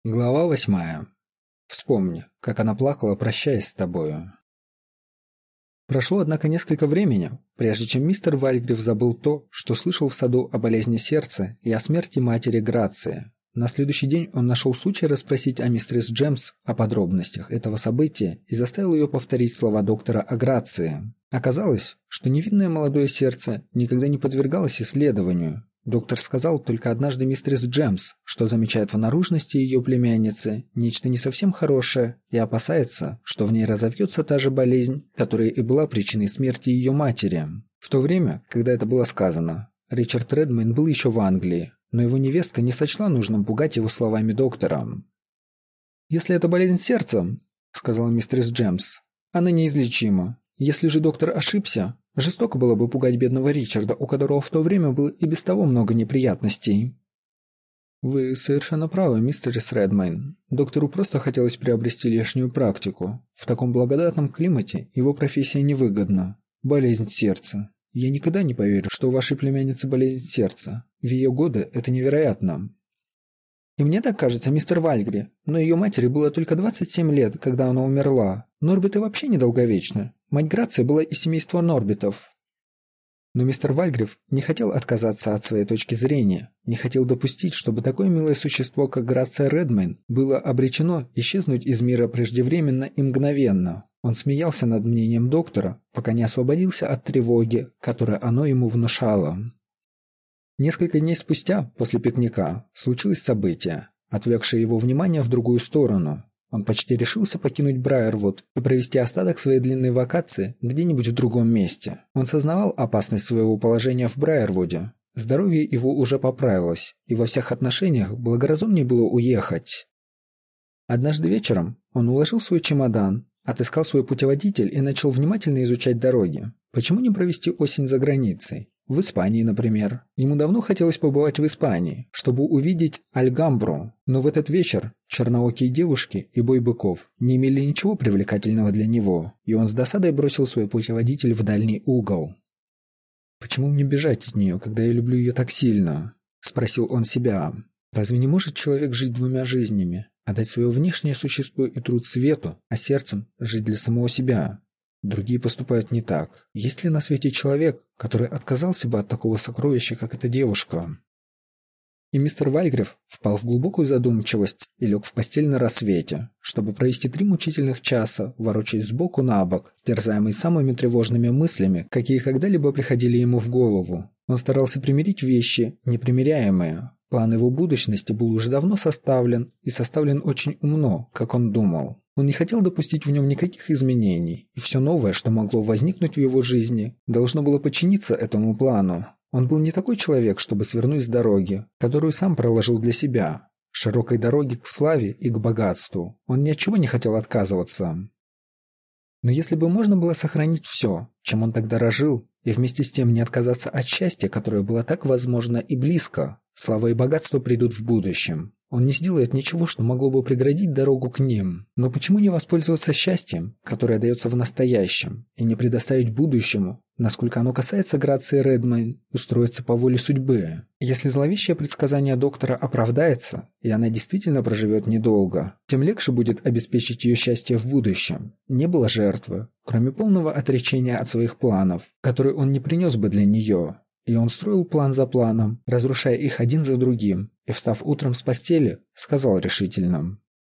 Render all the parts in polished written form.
Глава 8. Вспомни, как она плакала, прощаясь с тобою. Прошло, однако, несколько времени, прежде чем мистер Вальгрив забыл то, что слышал в саду о болезни сердца и о смерти матери Грации. На следующий день он нашел случай расспросить о мистерис Джемс о подробностях этого события и заставил ее повторить слова доктора о Грации. Оказалось, что невинное молодое сердце никогда не подвергалось исследованию. Доктор сказал только однажды мистерис Джемс, что замечает в наружности ее племянницы нечто не совсем хорошее и опасается, что в ней разовьется та же болезнь, которая и была причиной смерти ее матери. В то время, когда это было сказано, Ричард Редмейн был еще в Англии, но его невестка не сочла нужным пугать его словами доктора. «Если это болезнь сердца, — сказала мистерис Джемс, — она неизлечима. Если же доктор ошибся, жестоко было бы пугать бедного Ричарда, у которого в то время было и без того много неприятностей». «Вы совершенно правы, мистерис Редмейн. Доктору просто хотелось приобрести лишнюю практику. В таком благодатном климате его профессия невыгодна. Болезнь сердца. Я никогда не поверю, что у вашей племянницы болезнь сердца. В ее годы это невероятно». «И мне так кажется, мистер Вальгри, но ее матери было только 27 лет, когда она умерла. Норбиты вообще недолговечны. Мать Грации была из семейства Норбитов». Но мистер Вальгрив не хотел отказаться от своей точки зрения, не хотел допустить, чтобы такое милое существо, как Грация Редмейн, было обречено исчезнуть из мира преждевременно и мгновенно. Он смеялся над мнением доктора, пока не освободился от тревоги, которую оно ему внушало. Несколько дней спустя, после пикника, случилось событие, отвлекшее его внимание в другую сторону. Он почти решился покинуть Брайервуд и провести остаток своей длинной вакации где-нибудь в другом месте. Он сознавал опасность своего положения в Брайервуде. Здоровье его уже поправилось, и во всех отношениях благоразумнее было уехать. Однажды вечером он уложил свой чемодан, отыскал свой путеводитель и начал внимательно изучать дороги. Почему не провести осень за границей? В Испании, например. Ему давно хотелось побывать в Испании, чтобы увидеть Альгамбру, но в этот вечер черноокие девушки и бой быков не имели ничего привлекательного для него, и он с досадой бросил свой путеводитель в дальний угол. «Почему мне бежать от нее, когда я люблю ее так сильно?» – спросил он себя. «Разве не может человек жить двумя жизнями, отдать свое внешнее существо и труд свету, а сердцем жить для самого себя?» Другие поступают не так. Есть ли на свете человек, который отказался бы от такого сокровища, как эта девушка? И мистер Вальгрив впал в глубокую задумчивость и лег в постель на рассвете, чтобы провести 3 мучительных часа, ворочаясь сбоку на бок, терзаемый самыми тревожными мыслями, какие когда-либо приходили ему в голову. Он старался примирить вещи, непримиряемые. План его будущности был уже давно составлен, и составлен очень умно, как он думал. Он не хотел допустить в нем никаких изменений, и все новое, что могло возникнуть в его жизни, должно было подчиниться этому плану. Он был не такой человек, чтобы свернуть с дороги, которую сам проложил для себя, широкой дороги к славе и к богатству. Он ни от чего не хотел отказываться. Но если бы можно было сохранить все, чем он тогда дорожил, и вместе с тем не отказаться от счастья, которое было так возможно и близко, слава и богатство придут в будущем. Он не сделает ничего, что могло бы преградить дорогу к ним. Но почему не воспользоваться счастьем, которое дается в настоящем, и не предоставить будущему, насколько оно касается Грации Редмейн, устроиться по воле судьбы? Если зловещее предсказание доктора оправдается, и она действительно проживет недолго, тем легче будет обеспечить ее счастье в будущем. Не было жертвы, кроме полного отречения от своих планов, которые он не принес бы для нее. И он строил план за планом, разрушая их один за другим, и, встав утром с постели, сказал решительно: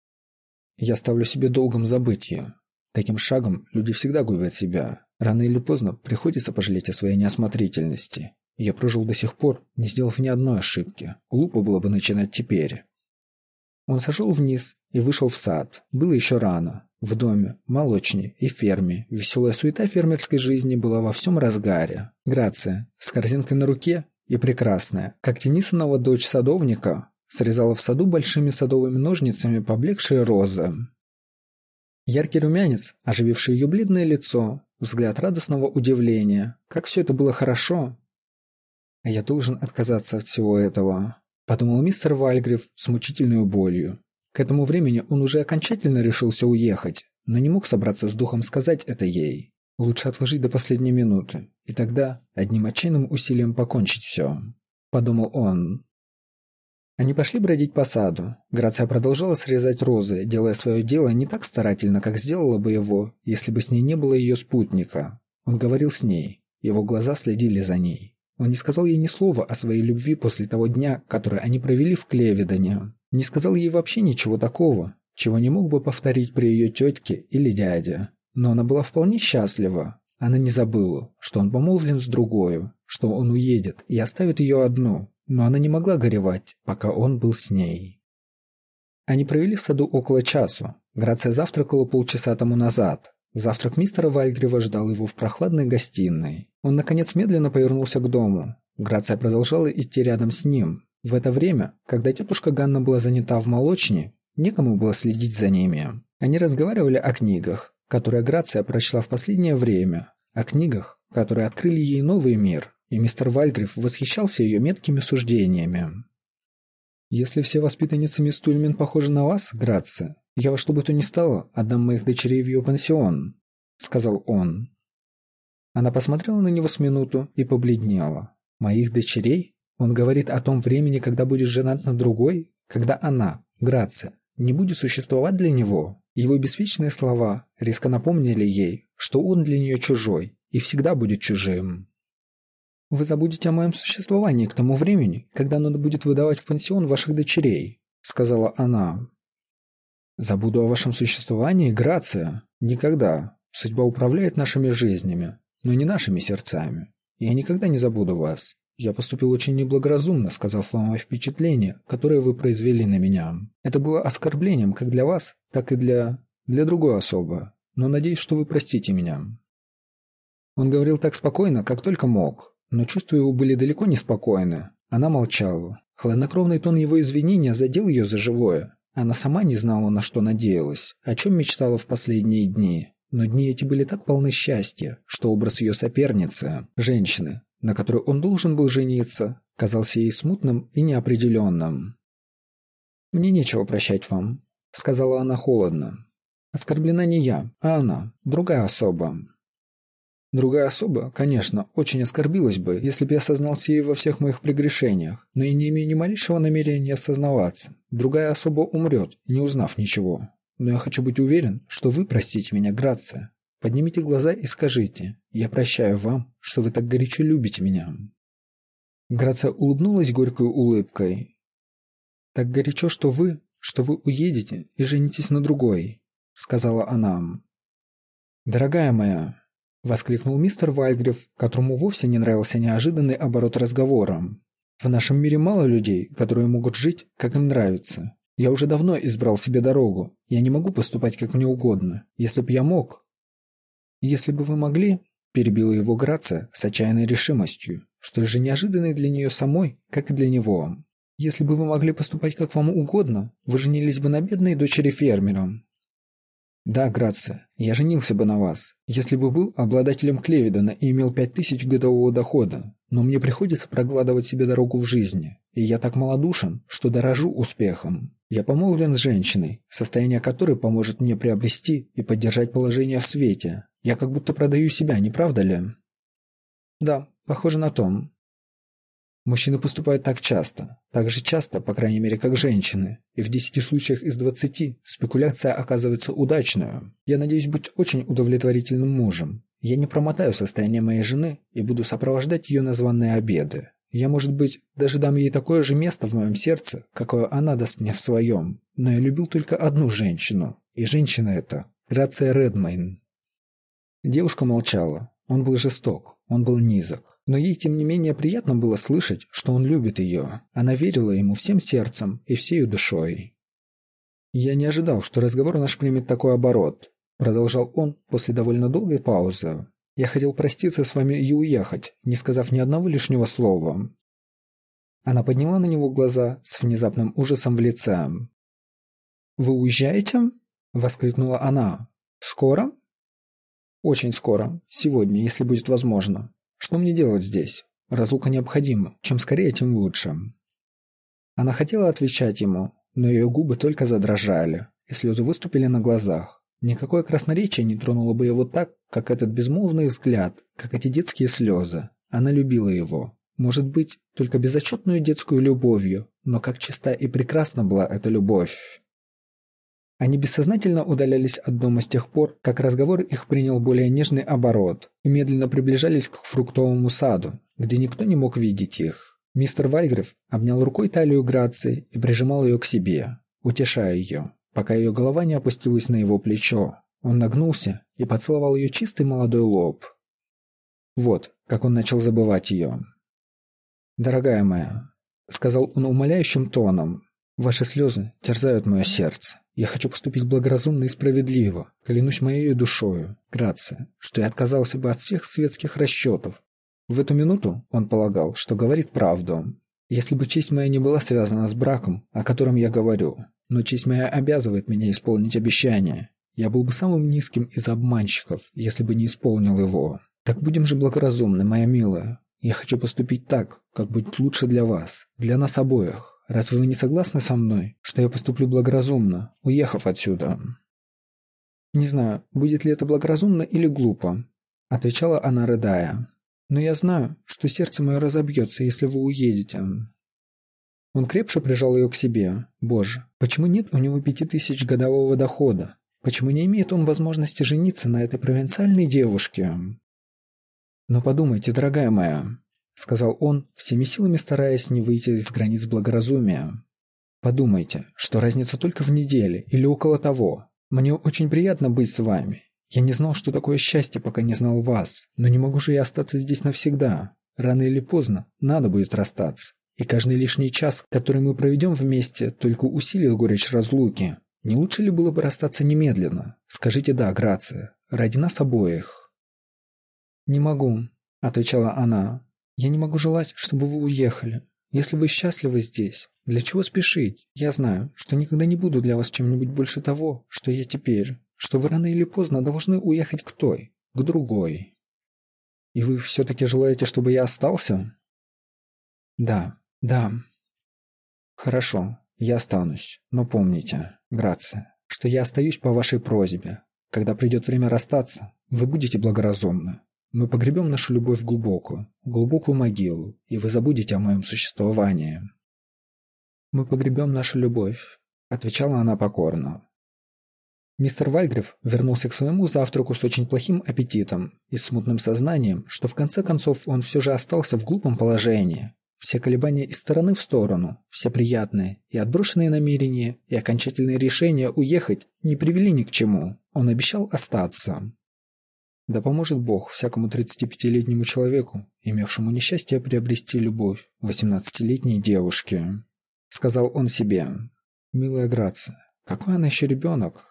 «Я ставлю себе долгом забыть ее. Таким шагом люди всегда губят себя. Рано или поздно приходится пожалеть о своей неосмотрительности. Я прожил до сих пор, не сделав ни одной ошибки. Глупо было бы начинать теперь». Он сошел вниз и вышел в сад. Было еще рано. В доме, молочне и ферме веселая суета фермерской жизни была во всем разгаре. Грация, с корзинкой на руке и прекрасная, как Тенисонова дочь садовника, срезала в саду большими садовыми ножницами поблекшие розы. Яркий румянец, ожививший ее бледное лицо, взгляд радостного удивления. Как все это было хорошо! «А я должен отказаться от всего этого», — подумал мистер Вальгрив с мучительной болью. К этому времени он уже окончательно решился уехать, но не мог собраться с духом сказать это ей. Лучше отложить до последней минуты, и тогда одним отчаянным усилием покончить все, подумал он. Они пошли бродить по саду. Грация продолжала срезать розы, делая свое дело не так старательно, как сделала бы его, если бы с ней не было ее спутника. Он говорил с ней. Его глаза следили за ней. Он не сказал ей ни слова о своей любви после того дня, который они провели в Клеведоне. Не сказал ей вообще ничего такого, чего не мог бы повторить при ее тетке или дяде. Но она была вполне счастлива. Она не забыла, что он помолвлен с другою, что он уедет и оставит ее одну. Но она не могла горевать, пока он был с ней. Они провели в саду около часу. Грация завтракала полчаса тому назад. Завтрак мистера Вальгрива ждал его в прохладной гостиной. Он, наконец, медленно повернулся к дому. Грация продолжала идти рядом с ним. В это время, когда тетушка Ганна была занята в молочне, некому было следить за ними. Они разговаривали о книгах, которые Грация прочла в последнее время, о книгах, которые открыли ей новый мир, и мистер Вальгрив восхищался ее меткими суждениями. «Если все воспитанницы мисс Тульмин похожи на вас, Грация, я во что бы то ни стало отдам моих дочерей в ее пансион», — сказал он. Она посмотрела на него с минуту и побледнела. «Моих дочерей? Он говорит о том времени, когда будет женат на другой, когда она, Грация, не будет существовать для него». Его беспечные слова резко напомнили ей, что он для нее чужой и всегда будет чужим. «Вы забудете о моем существовании к тому времени, когда надо будет выдавать в пансион ваших дочерей», — сказала она. «Забуду о вашем существовании, Грация? Никогда. Судьба управляет нашими жизнями, но не нашими сердцами. Я никогда не забуду вас. Я поступил очень неблагоразумно, сказав вам о впечатлении, которое вы произвели на меня. Это было оскорблением как для вас, так и для другой особы. Но надеюсь, что вы простите меня». Он говорил так спокойно, как только мог. Но чувства его были далеко не спокойны. Она молчала. Хладнокровный тон его извинения задел ее за живое. Она сама не знала, на что надеялась, о чем мечтала в последние дни. Но дни эти были так полны счастья, что образ ее соперницы, женщины, на которой он должен был жениться, казался ей смутным и неопределенным. «Мне нечего прощать вам», — сказала она холодно. «Оскорблена не я, а она, другая особа». Другая особа, конечно, очень оскорбилась бы, если бы я сознался ей во всех моих прегрешениях, но я не имею ни малейшего намерения осознаваться. Другая особа умрет, не узнав ничего. Но я хочу быть уверен, что вы простите меня, Грация. Поднимите глаза и скажите: я прощаю вам, что вы так горячо любите меня». Грация улыбнулась горькой улыбкой. «Так горячо, что вы уедете и женитесь на другой», — сказала она. «Дорогая моя», — воскликнул мистер Вальгрив, которому вовсе не нравился неожиданный оборот разговора. «В нашем мире мало людей, которые могут жить, как им нравится. Я уже давно избрал себе дорогу. Я не могу поступать, как мне угодно. Если бы я мог...» «Если бы вы могли...» — перебила его Грация с отчаянной решимостью, столь же неожиданной для нее самой, как и для него. «Если бы вы могли поступать, как вам угодно, вы женились бы на бедной дочери фермера». «Да, Грация, я женился бы на вас, если бы был обладателем Клеведона и имел 5000 годового дохода, но мне приходится прокладывать себе дорогу в жизни, и я так малодушен, что дорожу успехом. Я помолвлен с женщиной, состояние которой поможет мне приобрести и поддержать положение в свете. Я как будто продаю себя, не правда ли?» «Да, похоже на то». Мужчины поступают так же часто, по крайней мере, как женщины, и в 10 случаях из 20 спекуляция оказывается удачной. Я надеюсь быть очень удовлетворительным мужем. Я не промотаю состояние моей жены и буду сопровождать ее на званые обеды. Я, может быть, даже дам ей такое же место в моем сердце, какое она даст мне в своем. Но я любил только одну женщину, и женщина эта — Грация Редмейн». Девушка молчала. Он был жесток, он был низок. Но ей, тем не менее, приятно было слышать, что он любит ее. Она верила ему всем сердцем и всею душой. «Я не ожидал, что разговор наш примет такой оборот», — продолжал он после довольно долгой паузы. «Я хотел проститься с вами и уехать, не сказав ни одного лишнего слова». Она подняла на него глаза с внезапным ужасом в лице. «Вы уезжаете?» — воскликнула она. «Скоро?» «Очень скоро. Сегодня, если будет возможно. Что мне делать здесь? Разлука необходима. Чем скорее, тем лучше». Она хотела отвечать ему, но ее губы только задрожали, и слезы выступили на глазах. Никакое красноречие не тронуло бы его так, как этот безмолвный взгляд, как эти детские слезы. Она любила его. Может быть, только безотчетную детскую любовью, но как чиста и прекрасна была эта любовь. Они бессознательно удалялись от дома с тех пор, как разговор их принял более нежный оборот, и медленно приближались к фруктовому саду, где никто не мог видеть их. Мистер Вальгрив обнял рукой талию Грации и прижимал ее к себе, утешая ее, пока ее голова не опустилась на его плечо. Он нагнулся и поцеловал ее чистый молодой лоб. Вот, как он начал забывать ее. «Дорогая моя», — сказал он умоляющим тоном, — «ваши слезы терзают мое сердце. Я хочу поступить благоразумно и справедливо, клянусь моей душою, Грация, что я отказался бы от всех светских расчетов». В эту минуту он полагал, что говорит правду. «Если бы честь моя не была связана с браком, о котором я говорю, но честь моя обязывает меня исполнить обещание, я был бы самым низким из обманщиков, если бы не исполнил его. Так будем же благоразумны, моя милая. Я хочу поступить так, как будет лучше для вас, для нас обоих. Разве вы не согласны со мной, что я поступлю благоразумно, уехав отсюда?» «Не знаю, будет ли это благоразумно или глупо», — отвечала она, рыдая. «Но я знаю, что сердце мое разобьется, если вы уедете». Он крепше прижал ее к себе. Боже, почему нет у него 5000 годового дохода? Почему не имеет он возможности жениться на этой провинциальной девушке? «Но подумайте, дорогая моя», — сказал он, всеми силами стараясь не выйти из границ благоразумия. «Подумайте, что разница только в неделе или около того. Мне очень приятно быть с вами. Я не знал, что такое счастье, пока не знал вас, но не могу же я остаться здесь навсегда. Рано или поздно надо будет расстаться, и каждый лишний час, который мы проведем вместе, только усилит горечь разлуки. Не лучше ли было бы расстаться немедленно? Скажите «да», Грация, ради нас обоих». «Не могу», — отвечала она. «Я не могу желать, чтобы вы уехали. Если вы счастливы здесь, для чего спешить? Я знаю, что никогда не буду для вас чем-нибудь больше того, что я теперь, что вы рано или поздно должны уехать к той, к другой. И вы все-таки желаете, чтобы я остался?» «Да, да». «Хорошо, я останусь, но помните, Грация, что я остаюсь по вашей просьбе. Когда придет время расстаться, вы будете благоразумны. Мы погребем нашу любовь в глубокую могилу, и вы забудете о моем существовании». «Мы погребем нашу любовь», — отвечала она покорно. Мистер Вальгрив вернулся к своему завтраку с очень плохим аппетитом и смутным сознанием, что в конце концов он все же остался в глупом положении. Все колебания из стороны в сторону, все приятные и отброшенные намерения и окончательные решения уехать не привели ни к чему. Он обещал остаться. Да поможет Бог всякому 35-летнему человеку, имевшему несчастье приобрести любовь 18-летней девушки, — сказал он себе. Милая Грация, какой она еще ребенок.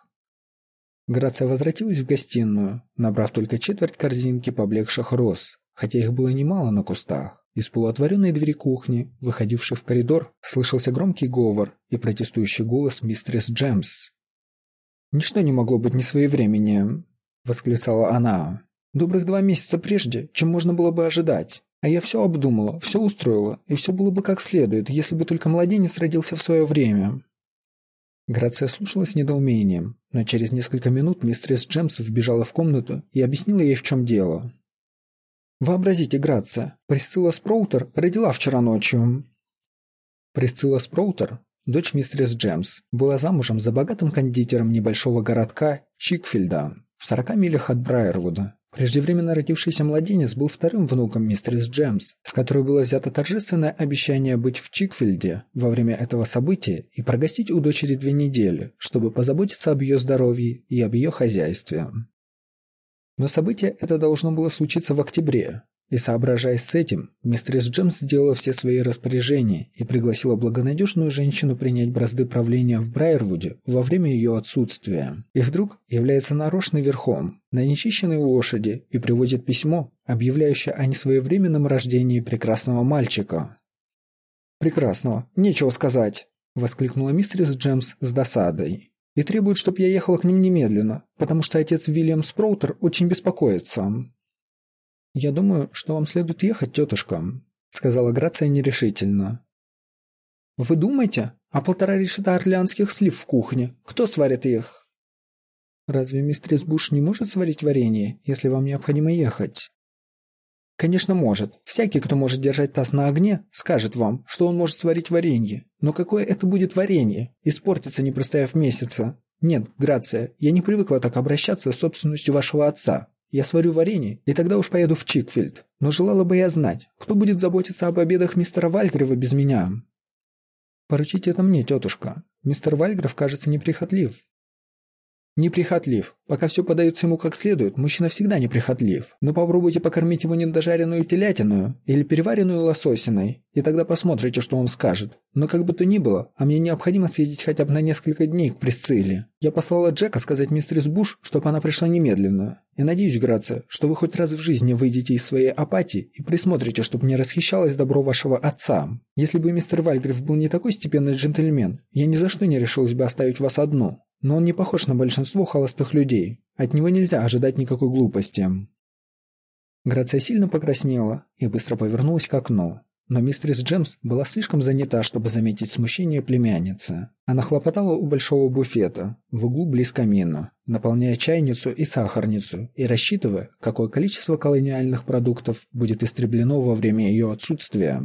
Грация возвратилась в гостиную, набрав только четверть корзинки поблекших роз, хотя их было немало на кустах. Из полуотворенной двери кухни, выходившей в коридор, слышался громкий говор и протестующий голос мистерис Джемс. «Ничто не могло быть несвоевременнее», — восклицала она. «Добрых 2 месяца прежде, чем можно было бы ожидать. А я все обдумала, все устроила, и все было бы как следует, если бы только младенец родился в свое время». Грация слушала с недоумением, но через несколько минут мистерис Джемс вбежала в комнату и объяснила ей, в чем дело. «Вообразите, Грация, Присцилла Спроутер родила вчера ночью». Присцилла Спроутер, дочь мистерис Джемс, была замужем за богатым кондитером небольшого городка Чикфилда в 40 милях от Брайервуда. Преждевременно родившийся младенец был вторым внуком мистерис Джемс, с которой было взято торжественное обещание быть в Чикфилде во время этого события и прогостить у дочери 2 недели, чтобы позаботиться об ее здоровье и об ее хозяйстве. Но событие это должно было случиться в октябре, и, соображая с этим, мистерис Джемс сделала все свои распоряжения и пригласила благонадежную женщину принять бразды правления в Брайервуде во время ее отсутствия. И вдруг является нарочно верхом, на нечищенной лошади, и приводит письмо, объявляющее о несвоевременном рождении прекрасного мальчика. «Прекрасного, нечего сказать!» — воскликнула мистерис Джемс с досадой. «И требует, чтоб я ехала к ним немедленно, потому что отец Вильям Спроутер очень беспокоится». «Я думаю, что вам следует ехать, тетушка», — сказала Грация нерешительно. «Вы думаете? А 1,5 решета орлеанских слив в кухне? Кто сварит их?» «Разве мистерис Буш не может сварить варенье, если вам необходимо ехать?» Конечно, может. Всякий, кто может держать таз на огне, скажет вам, что он может сварить варенье. Но какое это будет варенье? Испортится, не простояв месяца. Нет, Грация, я не привыкла так обращаться с собственностью вашего отца. Я сварю варенье, и тогда уж поеду в Чикфилд. Но желала бы я знать, кто будет заботиться об обедах мистера Вальгрева без меня? Поручите это мне, тетушка. Мистер Вальгрев, кажется, неприхотлив. Неприхотлив. Пока все подается ему как следует, мужчина всегда неприхотлив. Но попробуйте покормить его недожаренную телятиную или переваренную лососиной, и тогда посмотрите, что он скажет. Но как бы то ни было, а мне необходимо съездить хотя бы на несколько дней к Присцилле. Я послала Джека сказать мистерис Буш, чтобы она пришла немедленно. И надеюсь, Грация, что вы хоть раз в жизни выйдете из своей апатии и присмотрите, чтобы не расхищалось добро вашего отца. Если бы мистер Вальгрев был не такой степенный джентльмен, я ни за что не решилась бы оставить вас одну. Но он не похож на большинство холостых людей. От него нельзя ожидать никакой глупости. Грация сильно покраснела и быстро повернулась к окну. Но мистерис Джемс была слишком занята, чтобы заметить смущение племянницы. Она хлопотала у большого буфета, в углу близ камина, наполняя чайницу и сахарницу и рассчитывая, какое количество колониальных продуктов будет истреблено во время ее отсутствия.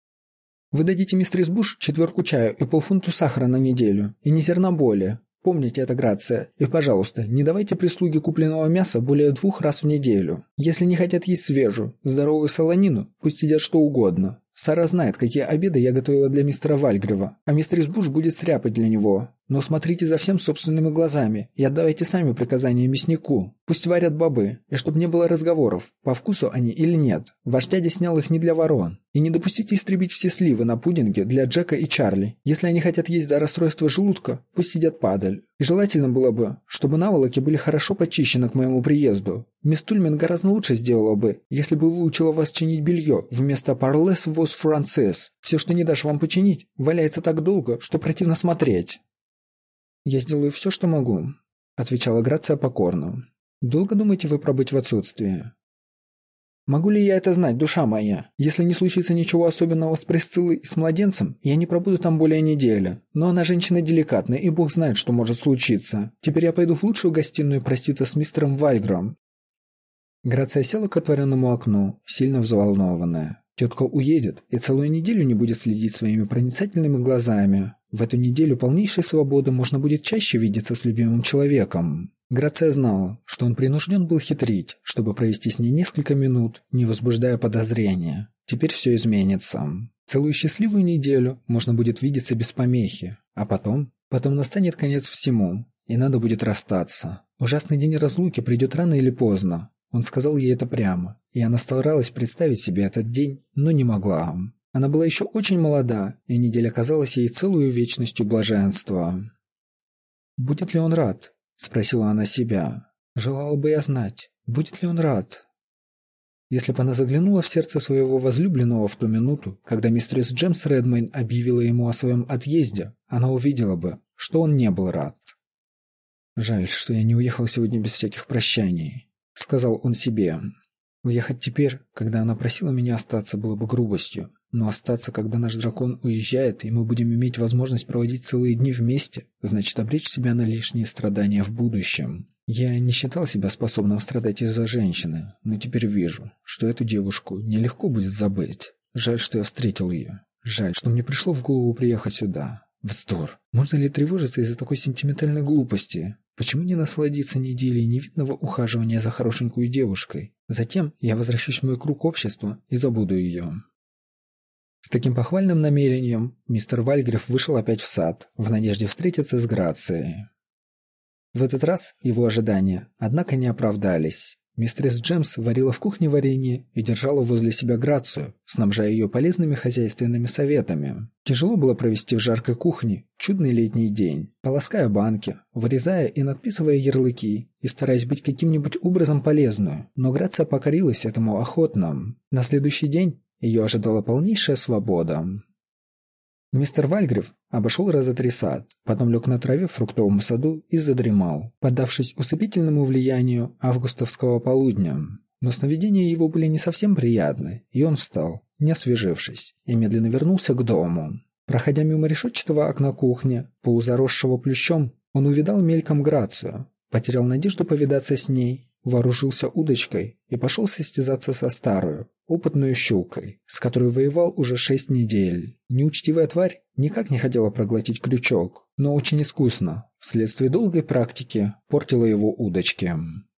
«Вы дадите мистерис Буш 4 чаю и полфунта сахара на неделю, и ни зерна более. Помните это, Грация, и, пожалуйста, не давайте прислуге купленного мяса более 2 раз в неделю. Если не хотят есть свежую, здоровую солонину, пусть едят что угодно. Сара знает, какие обеды я готовила для мистера Вальгрева, а мистерис Буш будет стряпать для него. Но смотрите за всем собственными глазами и отдавайте сами приказания мяснику. Пусть варят бобы, и чтобы не было разговоров, по вкусу они или нет. Ваш дядя снял их не для ворон. И не допустите истребить все сливы на пудинге для Джека и Чарли. Если они хотят есть до расстройства желудка, пусть едят падаль. И желательно было бы, чтобы наволоки были хорошо почищены к моему приезду. Мисс Тульмен гораздо лучше сделала бы, если бы выучила вас чинить белье вместо «Parlez vos français». Все, что не дашь вам починить, валяется так долго, что противно смотреть. «Я сделаю все, что могу», — отвечала Грация покорно. «Долго думаете вы пробыть в отсутствии?» «Могу ли я это знать, душа моя? Если не случится ничего особенного с Присциллой и с младенцем, я не пробуду там более недели. Но она женщина деликатная, и бог знает, что может случиться. Теперь я пойду в лучшую гостиную проститься с мистером Вальгром». Грация села к отворенному окну, сильно взволнованная. Тетка уедет и целую неделю не будет следить своими проницательными глазами. В эту неделю полнейшей свободы можно будет чаще видеться с любимым человеком. Грация знала, что он принужден был хитрить, чтобы провести с ней несколько минут, не возбуждая подозрения. Теперь все изменится. Целую счастливую неделю можно будет видеться без помехи, а потом настанет конец всему, и надо будет расстаться. Ужасный день разлуки придет рано или поздно. Он сказал ей это прямо, и она старалась представить себе этот день, но не могла. Она была еще очень молода, и неделя казалась ей целую вечностью блаженства. «Будет ли он рад?» — спросила она себя. «Желала бы я знать, будет ли он рад?» Если бы она заглянула в сердце своего возлюбленного в ту минуту, когда мистерис Джемс Редмейн объявила ему о своем отъезде, она увидела бы, что он не был рад. «Жаль, что я не уехал сегодня без всяких прощаний», — сказал он себе. «Уехать теперь, когда она просила меня остаться, было бы грубостью. Но остаться, когда наш дракон уезжает, и мы будем иметь возможность проводить целые дни вместе, значит обречь себя на лишние страдания в будущем. Я не считал себя способным страдать из-за женщины, но теперь вижу, что эту девушку нелегко будет забыть. Жаль, что я встретил ее. Жаль, что мне пришло в голову приехать сюда. Вздор. Можно ли тревожиться из-за такой сентиментальной глупости? Почему не насладиться неделей невидного ухаживания за хорошенькую девушкой? Затем я возвращусь в мой круг общества и забуду ее». С таким похвальным намерением мистер Вальгрев вышел опять в сад, в надежде встретиться с Грацией. В этот раз его ожидания, однако, не оправдались. Мистерис Джемс варила в кухне варенье и держала возле себя Грацию, снабжая ее полезными хозяйственными советами. Тяжело было провести в жаркой кухне чудный летний день, полоская банки, вырезая и надписывая ярлыки, и стараясь быть каким-нибудь образом полезную, но Грация покорилась этому охотно. На следующий день ее ожидала полнейшая свобода. Мистер Вальгрев обошел раза 3 сад, потом лег на траве в фруктовом саду и задремал, поддавшись усыпительному влиянию августовского полудня. Но сновидения его были не совсем приятны, и он встал, не освежившись, и медленно вернулся к дому. Проходя мимо решетчатого окна кухни, полузаросшего плющом, он увидал мельком Грацию, потерял надежду повидаться с ней, вооружился удочкой и пошел состязаться со старую, опытную щукой, с которой воевал уже 6 недель. Неучтивая тварь никак не хотела проглотить крючок, но очень искусно, вследствие долгой практики, портила его удочки.